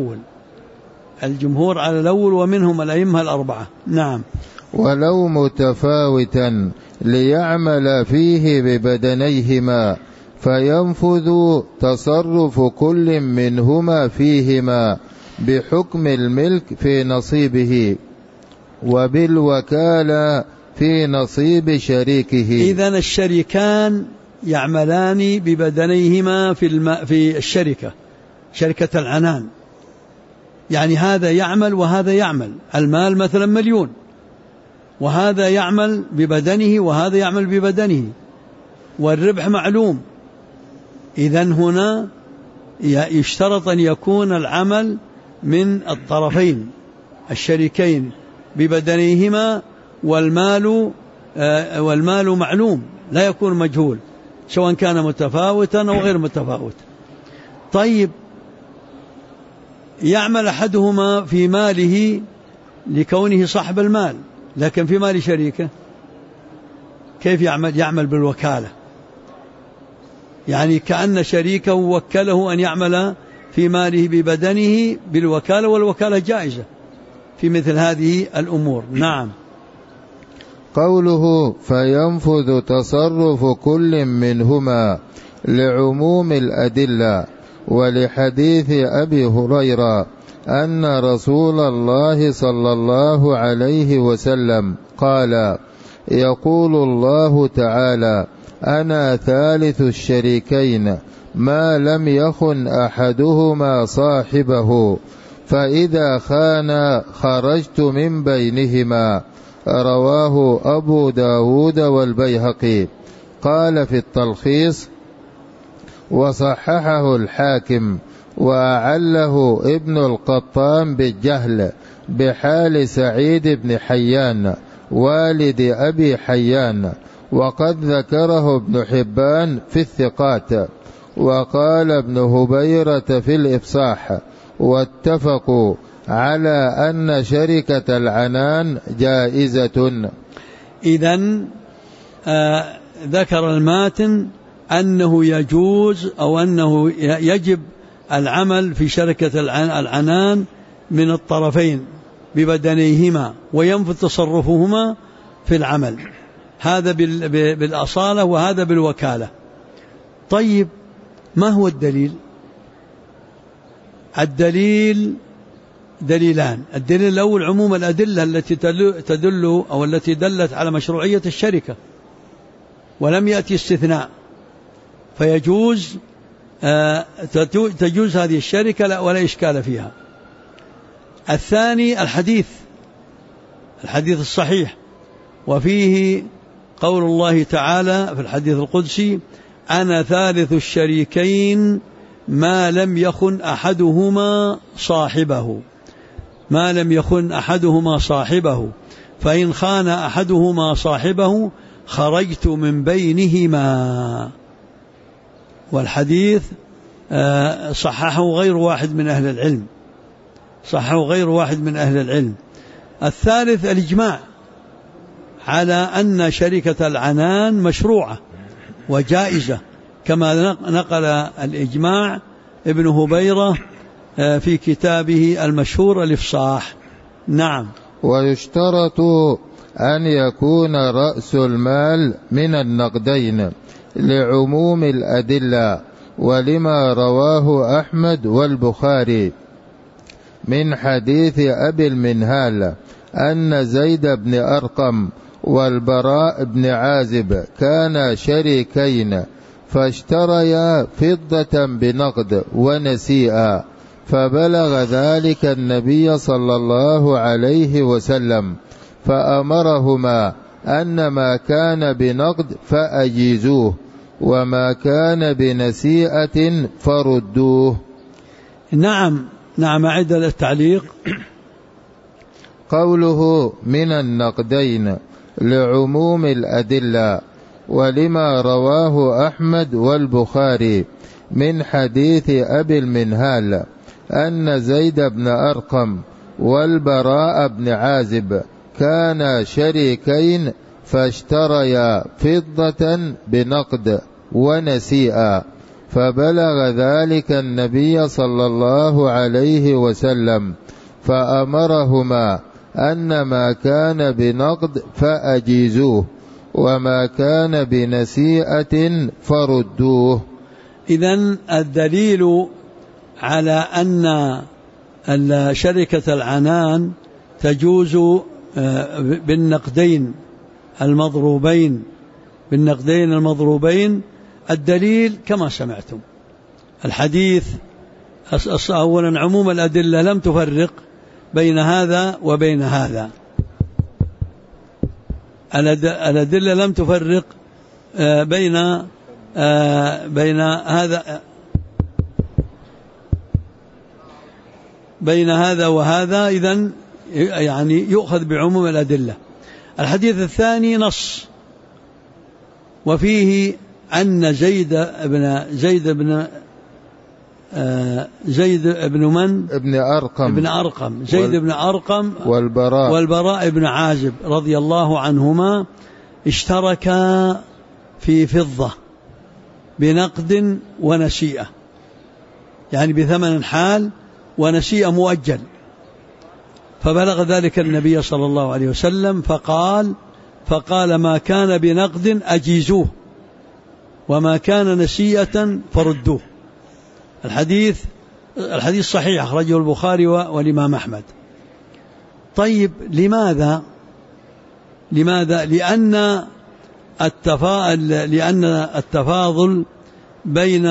على الأول ومنهم الأئمة الأربعة. نعم. ولو متفاوتا ليعمل فيه ببدنيهما فينفذ تصرف كل منهما فيهما بحكم الملك في نصيبه وبالوكالة في نصيب شريكه. إذن الشريكان يعملان ببدنيهما في الشركة، شركة العنان، يعني هذا يعمل وهذا يعمل. المال مثلا 1,000,000 وهذا يعمل ببدنه وهذا يعمل ببدنه، والربح معلوم. إذن هنا يشترط أن يكون العمل من الطرفين الشريكين ببدنيهما، والمال معلوم لا يكون مجهول، سواء كان متفاوتا أو غير متفاوت. طيب، يعمل أحدهما في ماله لكونه صاحب المال، لكن في مال شريكه كيف يعمل بالوكالة، يعني كأن شريكه وكله أن يعمل في ماله ببدنه بالوكالة، والوكالة جائزة في مثل هذه الأمور. نعم. قوله فينفذ تصرف كل منهما لعموم الأدلة ولحديث أبي هريرة أن رسول الله صلى الله عليه وسلم قال يقول الله تعالى أنا ثالث الشريكين ما لم يخن أحدهما صاحبه فإذا خان خرجت من بينهما. رواه أبو داود والبيهقي. قال في التلخيص وصححه الحاكم وأعله ابن القطان بالجهل بحال سعيد بن حيان والد أبي حيان، وقد ذكره ابن حبان في الثقات. وقال ابن هبيرة في الإفصاح واتفقوا على أن شركة العنان جائزة. إذن ذكر الماتن أنه يجوز أو أنه يجب العمل في شركة العنان من الطرفين ببدنيهما وينفذ تصرفهما في العمل، هذا بالأصالة وهذا بالوكالة. طيب ما هو الدليل؟ الدليل دليلان. الدليل الأول عموم الأدلة التي تدل أو التي دلت على مشروعية الشركة ولم يأتي استثناء، فيجوز تجوز هذه الشركة لا ولا إشكال فيها. الثاني الحديث الصحيح، وفيه قول الله تعالى في الحديث القدسي: أنا ثالث الشريكين ما لم يخن أحدهما صاحبه فإن خان أحدهما صاحبه خرجت من بينهما. والحديث صححه غير واحد من أهل العلم. الثالث الإجماع على أن شركة العنان مشروعة وجائزة، كما نقل الإجماع ابن هبيرة في كتابه المشهور الإفصاح. نعم. ويشترط أن يكون رأس المال من النقدين لعموم الأدلة، ولما رواه أحمد والبخاري من حديث أبي المنهال أن زيد بن أرقم والبراء بن عازب كانا شريكين فاشتريا فضة بنقد ونسيئا، فبلغ ذلك النبي صلى الله عليه وسلم فأمرهما أن ما كان بنقد فأجيزوه وما كان بنسيئة فردوه. نعم أعد التعليق. قوله من النقدين لعموم الأدلة، ولما رواه أحمد والبخاري من حديث أبي المنهال أن زيد بن أرقم والبراء بن عازب كانا شريكين فاشتريا فضة بنقد ونسيئا، فبلغ ذلك النبي صلى الله عليه وسلم فأمرهما أن ما كان بنقد فأجيزوه وما كان بنسيئة فردوه. إذن الدليل على أن شركة العنان تجوز بالنقدين المضروبين الدليل كما سمعتم. الحديث أولا عموم الأدلة لم تفرق بين هذا وبين هذا، الأدلة لم تفرق بين هذا وهذا، إذن يعني يؤخذ بعموم الأدلة. الحديث الثاني نص، وفيه أن زيد بن أرقم والبراء بن عازب رضي الله عنهما اشتركا في فضة بنقد ونسيئة، يعني بثمن حال ونسيئة مؤجل، فبلغ ذلك النبي صلى الله عليه وسلم فقال ما كان بنقد أجيزوه وما كان نسيئة فردوه. الحديث صحيح، أخرجه البخاري والإمام أحمد. طيب لماذا؟ لأن التفاضل بين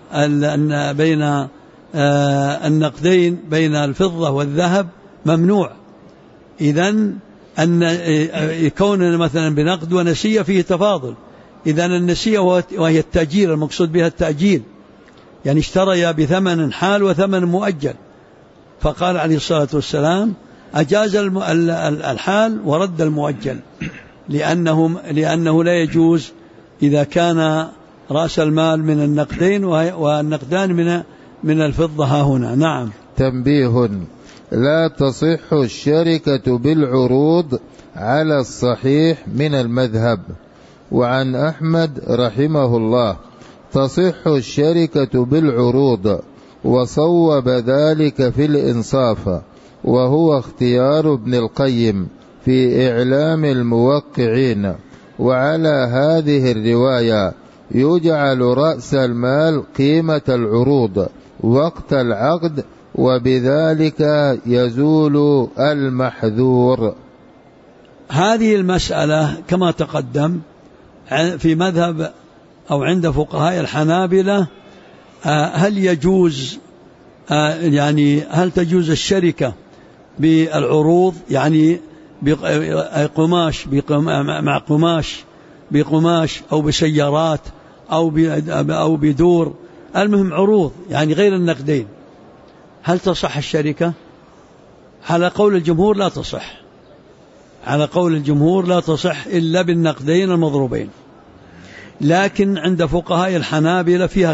النقدين بين الفضة والذهب ممنوع. إذن أن يكون مثلا بنقد ونسيئة فيه تفاضل. إذن النسيئة وهي التأجيل، المقصود بها التأجيل، يعني اشتريا بثمن حال وثمن مؤجل، فقال عليه الصلاة والسلام أجاز الحال ورد المؤجل، لأنه لا يجوز إذا كان رأس المال من النقدين والنقدان من الفضة ها هنا. نعم. تنبيه: لا تصح الشركة بالعروض على الصحيح من المذهب. وعن أحمد رحمه الله تصح الشركة بالعروض، وصوب ذلك في الإنصاف، وهو اختيار ابن القيم في إعلام الموقعين. وعلى هذه الرواية يجعل رأس المال قيمة العروض وقت العقد، وبذلك يزول المحذور. هذه المسألة كما تقدم في مذهب أو عند فقهاء الحنابلة، هل يجوز يعني هل تجوز الشركة بالعروض، يعني بقماش مع قماش، بقماش أو بسيارات أو بدور، المهم عروض يعني غير النقدين، هل تصح الشركة؟ على قول الجمهور لا تصح، على قول الجمهور لا تصح إلا بالنقدين المضروبين. لكن عند فقهاء الحنابلة فيها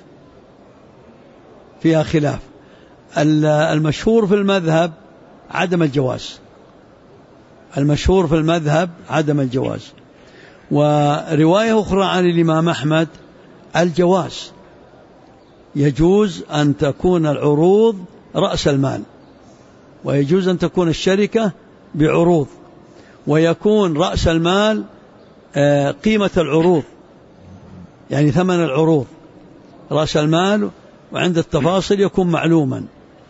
خلاف. المشهور في المذهب عدم الجواز، المشهور في المذهب عدم الجواز. ورواية أخرى عن الإمام أحمد الجواز، يجوز أن تكون العروض رأس المال، ويجوز أن تكون الشركة بعروض، ويكون رأس المال قيمة العروض، يعني ثمن العروض رأس المال، وعند التفاصيل يكون معلوما.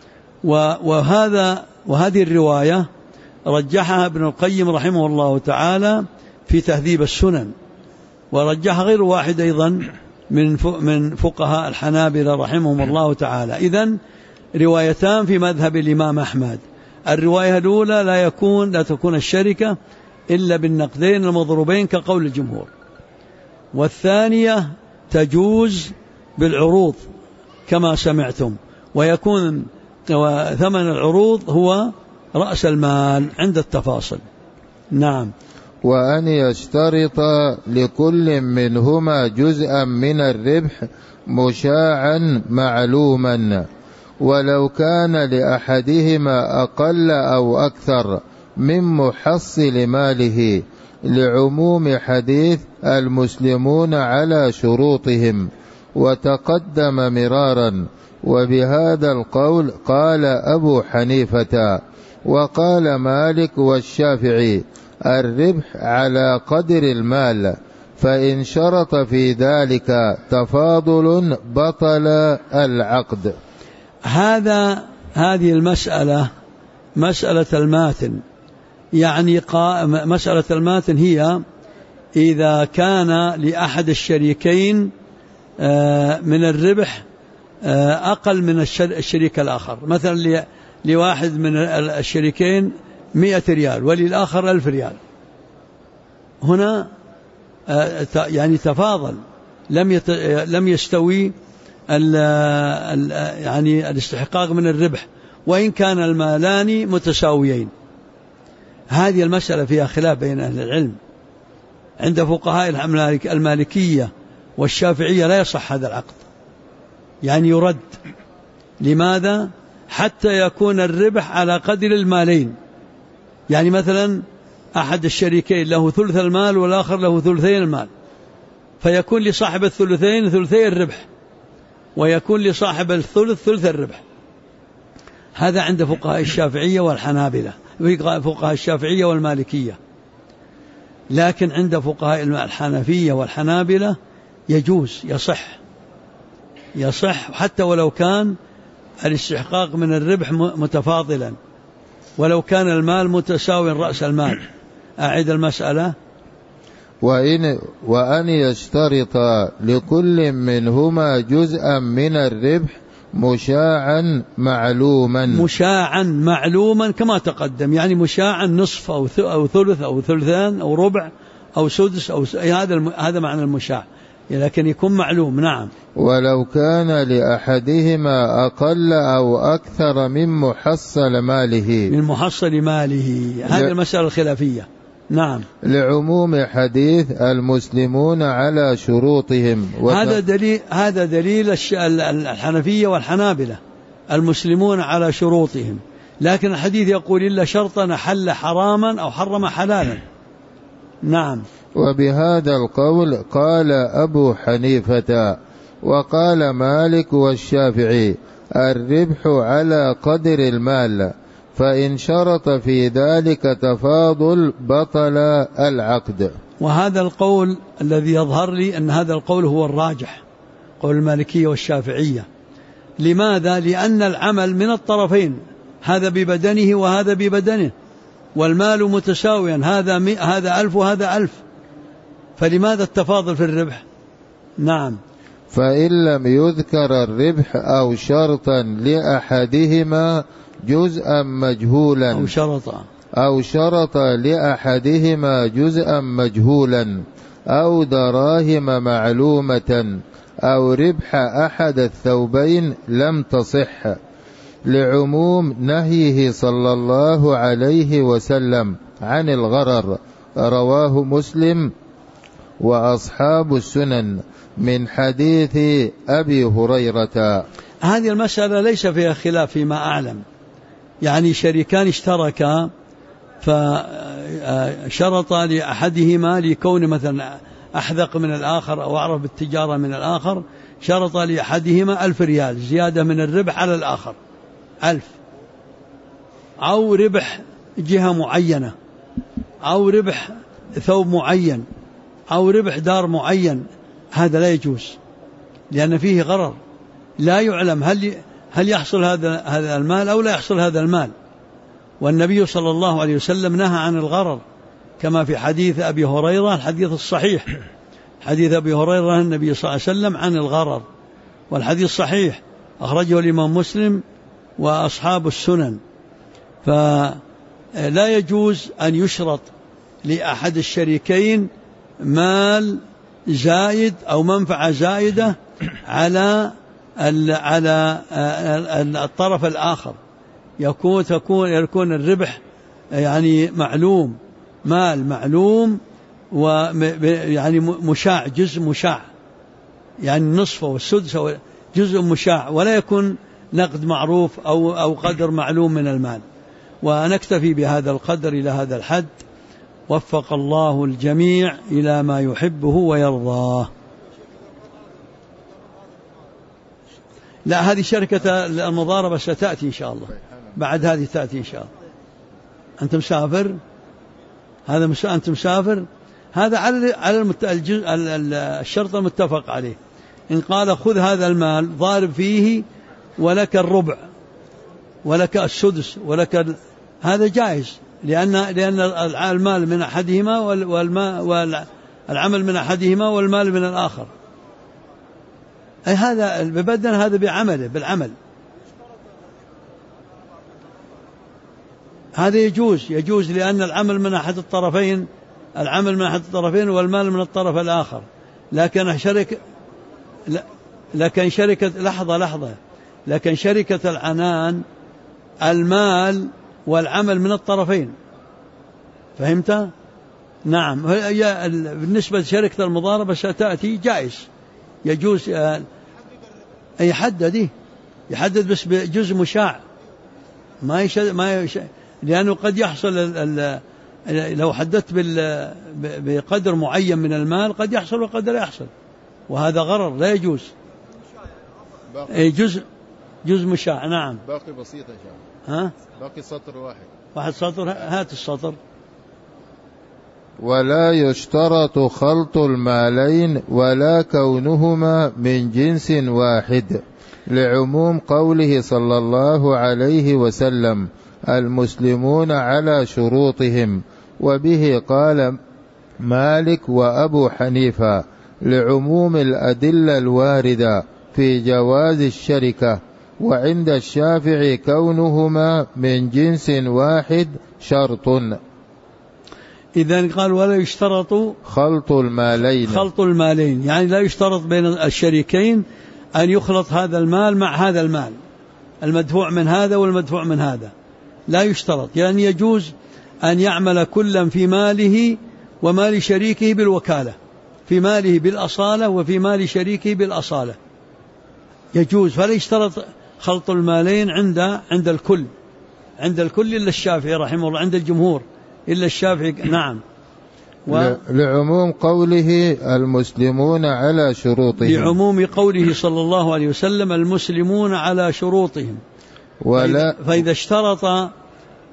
وهذه الرواية رجحها ابن القيم رحمه الله تعالى في تهذيب السنن، ورجح غير واحد أيضا من فقهاء الحنابلة رحمهم الله تعالى. إذن روايتان في مذهب الإمام أحمد، الرواية الأولى لا تكون الشركة إلا بالنقدين المضروبين كقول الجمهور، والثانية تجوز بالعروض كما سمعتم، ويكون ثمن العروض هو رأس المال عند التفاصل. نعم. وأن يشترط لكل منهما جزءا من الربح مشاعا معلوما، ولو كان لأحدهما أقل أو أكثر من محصل ماله، لعموم حديث المسلمون على شروطهم، وتقدم مرارا. وبهذا القول قال أبو حنيفة وقال مالك والشافعي: الربح على قدر المال، فإن شرط في ذلك تفاضل بطل العقد. هذه المسألة مسألة الماتن، يعني مسألة الماتن هي إذا كان لأحد الشريكين من الربح أقل من الشريك الآخر، مثلا لواحد من الشريكين 100 ريال وللآخر 1000 ريال، هنا يعني تفاضل، لم يستوي يعني الاستحقاق من الربح، وإن كان المالان متساويين. هذه المسألة فيها خلاف بين أهل العلم. عند فقهاء المالكية والشافعية لا يصح هذا العقد، يعني يرد. لماذا؟ حتى يكون الربح على قدر المالين، يعني مثلا أحد الشريكين له ثلث المال والآخر له ثلثين المال، فيكون لصاحب الثلثين ثلثي الربح، ويكون لصاحب الثلث ثلث الربح. هذا عند فقهاء الشافعية والحنابلة، فقهاء الشافعية والمالكية. لكن عند فقهاء الحنفية والحنابلة يجوز، يصح حتى ولو كان الاستحقاق من الربح متفاضلا، ولو كان المال متساوي رأس المال. أعيد المسألة. وأن يشترط لكل منهما جزءا من الربح مشاعا معلوما كما تقدم، يعني مشاعا نصف أو ثلث أو ثلثان أو ربع أو سدس هذا معنى المشاع، لكن يكون معلوم. نعم. ولو كان لأحدهما أقل أو أكثر من محصل ماله، هذه المسألة الخلافية. نعم. لعموم حديث المسلمون على شروطهم. هذا دليل الحنفية والحنابلة، المسلمون على شروطهم. لكن الحديث يقول إلا شرطا حل حراما أو حرم حلالا. نعم. وبهذا القول قال أبو حنيفة وقال مالك والشافعي: الربح على قدر المال، فإن شرط في ذلك تفاضل بطل العقد. وهذا القول الذي يظهر لي أن هذا القول هو الراجح، قول المالكية والشافعية. لماذا؟ لأن العمل من الطرفين، هذا ببدنه وهذا ببدنه، والمال متساويا، هذا 1000 وهذا 1000، فلماذا التفاضل في الربح؟ نعم. فإن لم يذكر الربح أو شرطا لأحدهما جزءا مجهولا أو شرط لأحدهما جزءا مجهولا أو دراهم معلومة أو ربح أحد الثوبين لم تصح، لعموم نهيه صلى الله عليه وسلم عن الغرر. رواه مسلم وأصحاب السنن من حديث أبي هريرة. هذه المسألة ليس فيها خلاف فيما أعلم، يعني شريكان اشتركا فشرط لأحدهما لكون مثلا أحذق من الآخر أو أعرف بالتجارة من الآخر، شرط لأحدهما 1000 ريال زيادة من الربح على الآخر 1000، أو ربح جهة معينة، أو ربح ثوب معين، أو ربح دار معين. هذا لا يجوز، لأن فيه غرر، لا يعلم هل يحصل هذا المال أو لا يحصل هذا المال. والنبي صلى الله عليه وسلم نهى عن الغرر، كما في حديث أبي هريرة، الحديث الصحيح، حديث أبي هريرة النبي صلى الله عليه وسلم عن الغرر، والحديث صحيح أخرجه الإمام مسلم وأصحاب السنن. فلا يجوز أن يشرط لأحد الشريكين مال زائد أو منفعة زائدة على الطرف الآخر. يكون الربح يعني معلوم، مال معلوم، ويعني مشاع، جزء مشاع، يعني نصفه والسدس جزء مشاع، ولا يكون نقد معروف أو قدر معلوم من المال. ونكتفي بهذا القدر إلى هذا الحد، وفق الله الجميع إلى ما يحبه ويرضاه. لا، هذه شركة المضاربة ستأتي إن شاء الله، بعد هذه تأتي إن شاء الله. أنت مسافر، أنت مسافر، هذا على الشرط المتفق عليه. إن قال خذ هذا المال ضارب فيه ولك الربع ولك السدس ولك هذا جائز، لأن المال من أحدهما والعمل من أحدهما والمال من الآخر. أي هذا ببدن، هذا بعمله بالعمل، هذا يجوز لأن العمل من أحد الطرفين، والمال من الطرف الآخر. لكن شركة العنان المال والعمل من الطرفين، فهمت؟ نعم. بالنسبة لشركة المضاربة ستأتي جائز، يجوز يحدد بس بجزء مشاع، ما لأنه قد يحصل لو حددت بقدر معين من المال قد يحصل وقد لا يحصل، وهذا غرر لا يجوز. جزء مشاع. نعم. باقي بسيط إن شاء الله. باقي سطر واحد سطر. هات السطر. ولا يشترط خلط المالين ولا كونهما من جنس واحد، لعموم قوله صلى الله عليه وسلم المسلمون على شروطهم، وبه قال مالك وأبو حنيفة، لعموم الأدلة الواردة في جواز الشركة. وعند الشافعي كونهما من جنس واحد شرط. إذن قال ولا يشترط خلط المالين، يعني لا يشترط بين الشريكين أن يخلط هذا المال مع هذا المال، المدفوع من هذا والمدفوع من هذا، لا يشترط. يعني يجوز أن يعمل كلا في ماله ومال شريكه بالوكالة، في ماله بالأصالة وفي مال شريكه بالأصالة، يجوز. فلا يشترط خلط المالين عند الكل إلا الشافعي رحمه الله، عند الجمهور إلا الشافعي. نعم. لعموم قوله المسلمون على شروطهم، لعموم قوله صلى الله عليه وسلم المسلمون على شروطهم. فإذا اشترط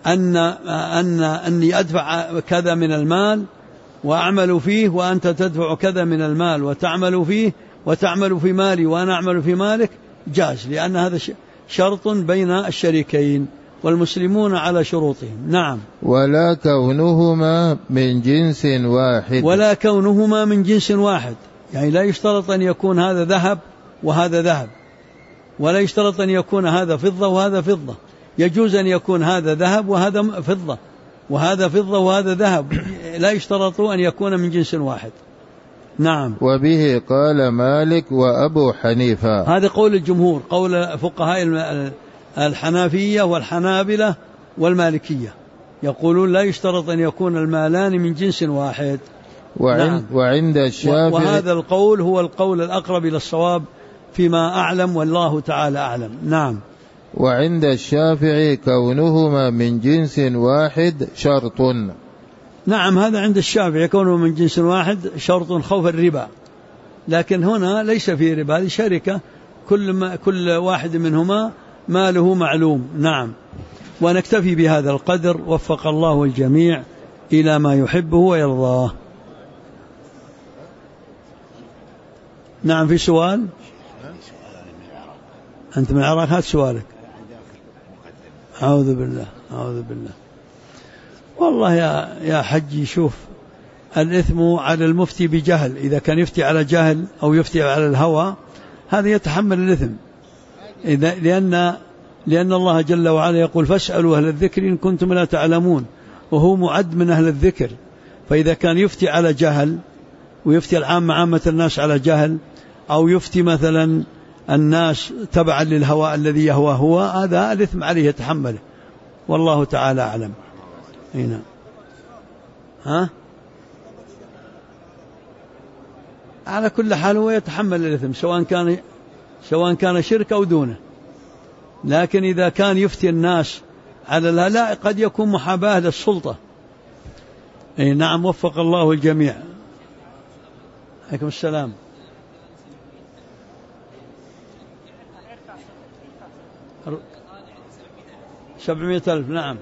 أني أدفع كذا من المال وأعمل فيه وأنت تدفع كذا من المال وتعمل فيه وتعمل في مالي وأنا أعمل في مالك، جاز، لأن هذا شرط بين الشريكين والمسلمون على شروطهم. نعم. ولا كونهما من جنس واحد. ولا كونهما من جنس واحد، يعني لا يشترط أن يكون هذا ذهب وهذا ذهب، ولا يشترط أن يكون هذا فضة وهذا فضة، يجوز أن يكون هذا ذهب وهذا فضة وهذا فضة وهذا ذهب، لا يشترط أن يكون من جنس واحد. نعم. وبه قال مالك وأبو حنيفة. هذا قول الجمهور، قول فقهاء الحنافية والحنابلة والمالكية، يقولون لا يشترط أن يكون المالان من جنس واحد. نعم. وعند الشافعي، وهذا القول هو القول الأقرب إلى الصواب فيما أعلم، والله تعالى أعلم. نعم. وعند الشافعي كونهما من جنس واحد شرط. نعم، هذا عند الشافعي كونه من جنس واحد شرط خوف الربا، لكن هنا ليس فيه ربا، هذه شركة كل واحد منهما ماله معلوم. نعم. ونكتفي بهذا القدر، وفق الله الجميع إلى ما يحبه ويرضاه. نعم، في سؤال؟ أنت من العراق، هات سؤالك. أعوذ بالله أعوذ بالله. والله يا حجي، شوف، الإثم على المفتي بجهل، إذا كان يفتي على جهل أو يفتي على الهوى هذا يتحمل الإثم، لأن الله جل وعلا يقول فاسألوا أهل الذكر إن كنتم لا تعلمون، وهو معد من أهل الذكر. فإذا كان يفتي على جهل ويفتي عامة الناس على جهل، أو يفتي مثلا الناس تبعا للهوى الذي يهوى هو، هذا الإثم عليه يتحمله، والله تعالى أعلم. هنا على كل حال هو يتحمل الإثم سواء كان شرك أو دونه، لكن إذا كان يفتي الناس على لا قد يكون محاباة للسلطة. نعم، وفق الله الجميع. عليكم السلام. $700,000. نعم.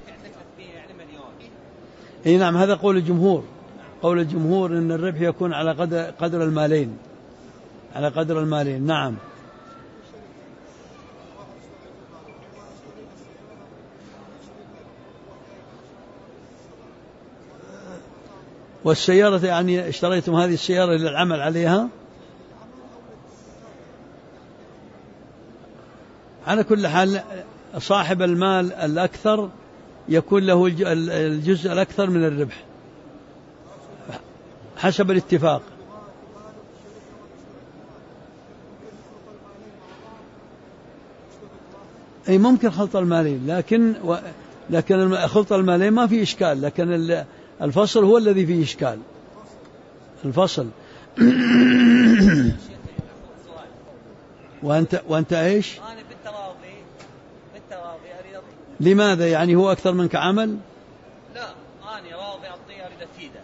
نعم، هذا قول الجمهور. قول الجمهور إن الربح يكون على قدر المالين، على قدر المالين. نعم. والسيارة، يعني اشتريتم هذه السيارة للعمل عليها؟ على كل حال صاحب المال الأكثر يكون له الجزء الأكثر من الربح حسب الاتفاق. أي ممكن خلط المالين، لكن خلط المالين ما في إشكال، لكن الفصل هو الذي فيه إشكال، الفصل. وأنت إيش؟ أنا بالتراضي أريد. لماذا؟ يعني هو أكثر منك عمل؟ لا، أنا راضي أعطيه أريد أفيده.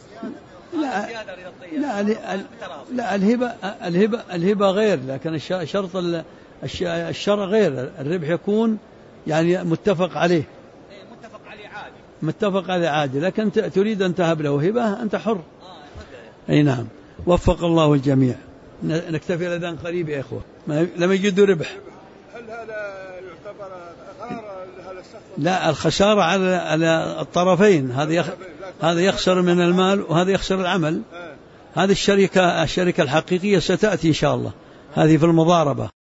لا الهبة غير، لكن شرط الشرع غير. الربح يكون يعني متفق عليه. متفق عليه عادي، لكن تريد أن تهب له هبة أنت حر. أي نعم، وفق الله الجميع. نكتفي الأذان قريب يا إخوة، لم يجدوا ربح. هل هذا يعتبر غرر لهذا الشخص؟ لا، الخسارة على الطرفين، هذا يخسر من المال وهذا يخسر العمل. هذه الشركة الحقيقية ستأتي إن شاء الله، هذه في المضاربة.